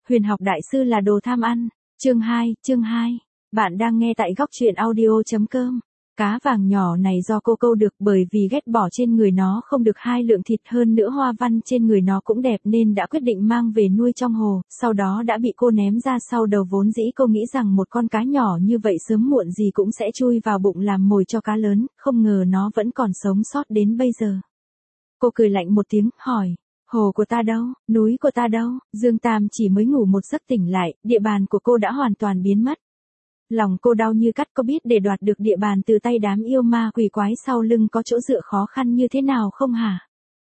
Huyền học đại sư là đồ tham ăn. Chương 2. Bạn đang nghe tại góc truyện audio.com. Cá vàng nhỏ này do cô câu được bởi vì ghét bỏ trên người nó không được 2 lượng thịt, hơn nữa hoa văn trên người nó cũng đẹp nên đã quyết định mang về nuôi trong hồ, sau đó đã bị cô ném ra sau đầu. Vốn dĩ cô nghĩ rằng một con cá nhỏ như vậy sớm muộn gì cũng sẽ chui vào bụng làm mồi cho cá lớn, không ngờ nó vẫn còn sống sót đến bây giờ. Cô cười lạnh một tiếng, hỏi. Hồ của ta đâu, núi của ta đâu? Dương Tam chỉ mới ngủ một giấc tỉnh lại, địa bàn của cô đã hoàn toàn biến mất. Lòng cô đau như cắt, có biết để đoạt được địa bàn từ tay đám yêu ma quỷ quái sau lưng có chỗ dựa khó khăn như thế nào không hả?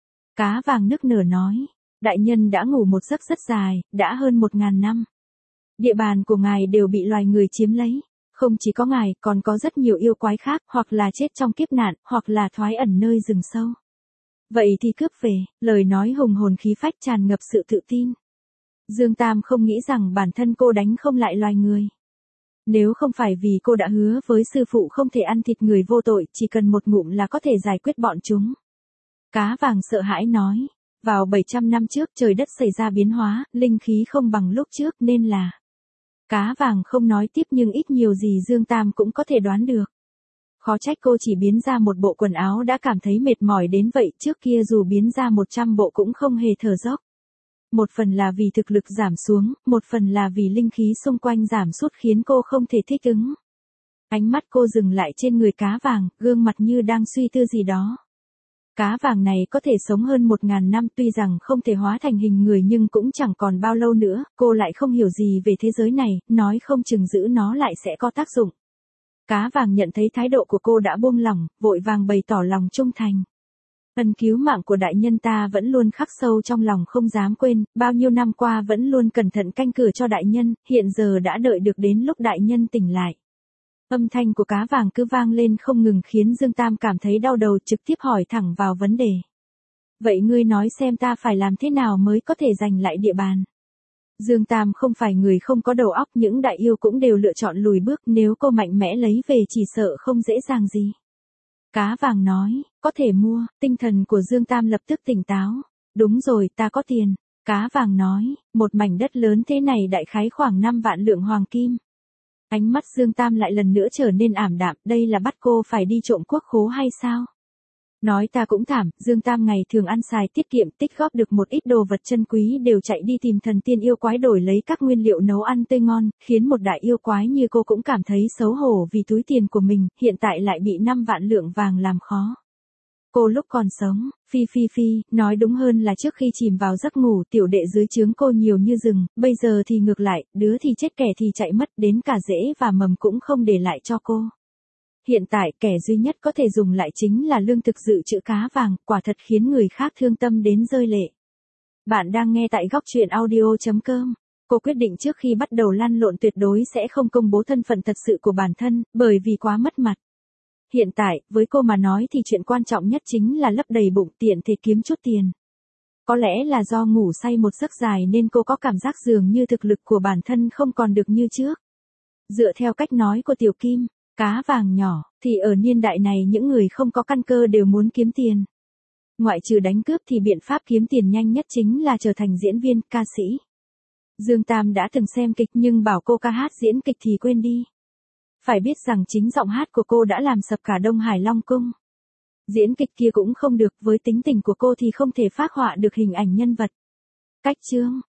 Cá vàng nức nở nói, đại nhân đã ngủ một giấc rất dài, đã hơn 1000 năm. Địa bàn của ngài đều bị loài người chiếm lấy. Không chỉ có ngài, còn có rất nhiều yêu quái khác, hoặc là chết trong kiếp nạn, hoặc là thoái ẩn nơi rừng sâu. Vậy thì cướp về, lời nói hùng hồn khí phách tràn ngập sự tự tin. Dương Tam không nghĩ rằng bản thân cô đánh không lại loài người. Nếu không phải vì cô đã hứa với sư phụ không thể ăn thịt người vô tội, chỉ cần một ngụm là có thể giải quyết bọn chúng. Cá vàng sợ hãi nói, vào 700 năm trước trời đất xảy ra biến hóa, linh khí không bằng lúc trước nên là. Cá vàng không nói tiếp nhưng ít nhiều gì Dương Tam cũng có thể đoán được. Khó trách cô chỉ biến ra một bộ quần áo đã cảm thấy mệt mỏi đến vậy, trước kia dù biến ra 100 bộ cũng không hề thở dốc. Một phần là vì thực lực giảm xuống, một phần là vì linh khí xung quanh giảm sút khiến cô không thể thích ứng. Ánh mắt cô dừng lại trên người cá vàng, gương mặt như đang suy tư gì đó. Cá vàng này có thể sống hơn 1000 năm, tuy rằng không thể hóa thành hình người nhưng cũng chẳng còn bao lâu nữa, cô lại không hiểu gì về thế giới này, nói không chừng giữ nó lại sẽ có tác dụng. Cá vàng nhận thấy thái độ của cô đã buông lỏng, vội vàng bày tỏ lòng trung thành. Ân cứu mạng của đại nhân ta vẫn luôn khắc sâu trong lòng không dám quên, bao nhiêu năm qua vẫn luôn cẩn thận canh cửa cho đại nhân, hiện giờ đã đợi được đến lúc đại nhân tỉnh lại. Âm thanh của cá vàng cứ vang lên không ngừng khiến Dương Tam cảm thấy đau đầu, trực tiếp hỏi thẳng vào vấn đề. Vậy ngươi nói xem ta phải làm thế nào mới có thể giành lại địa bàn? Dương Tam không phải người không có đầu óc, những đại yêu cũng đều lựa chọn lùi bước, nếu cô mạnh mẽ lấy về chỉ sợ không dễ dàng gì. Cá vàng nói, có thể mua. Tinh thần của Dương Tam lập tức tỉnh táo. Đúng rồi, ta có tiền. Cá vàng nói, một mảnh đất lớn thế này đại khái khoảng 5 vạn lượng hoàng kim. Ánh mắt Dương Tam lại lần nữa trở nên ảm đạm, đây là bắt cô phải đi trộm quốc khố hay sao? Nói ta cũng thảm, Dương Tam ngày thường ăn xài tiết kiệm, tích góp được một ít đồ vật chân quý đều chạy đi tìm thần tiên yêu quái đổi lấy các nguyên liệu nấu ăn tươi ngon, khiến một đại yêu quái như cô cũng cảm thấy xấu hổ vì túi tiền của mình, hiện tại lại bị 5 vạn lượng vàng làm khó. Cô lúc còn sống, nói đúng hơn là trước khi chìm vào giấc ngủ, tiểu đệ dưới trướng cô nhiều như rừng, bây giờ thì ngược lại, đứa thì chết kẻ thì chạy mất, đến cả rễ và mầm cũng không để lại cho cô. Hiện tại kẻ duy nhất có thể dùng lại chính là lương thực dự trữ cá vàng, quả thật khiến người khác thương tâm đến rơi lệ. Bạn đang nghe tại góc truyện audio.com. Cô quyết định trước khi bắt đầu lăn lộn tuyệt đối sẽ không công bố thân phận thật sự của bản thân, bởi vì quá mất mặt. Hiện tại, với cô mà nói thì chuyện quan trọng nhất chính là lấp đầy bụng, tiện thể kiếm chút tiền. Có lẽ là do ngủ say một giấc dài nên cô có cảm giác dường như thực lực của bản thân không còn được như trước. Dựa theo cách nói của Tiểu Kim, cá vàng nhỏ, thì ở niên đại này những người không có căn cơ đều muốn kiếm tiền. Ngoại trừ đánh cướp thì biện pháp kiếm tiền nhanh nhất chính là trở thành diễn viên, ca sĩ. Dương Tam đã từng xem kịch nhưng bảo cô ca hát diễn kịch thì quên đi. Phải biết rằng chính giọng hát của cô đã làm sập cả Đông Hải Long Cung. Diễn kịch kia cũng không được, với tính tình của cô thì không thể phác họa được hình ảnh nhân vật. Cách chương,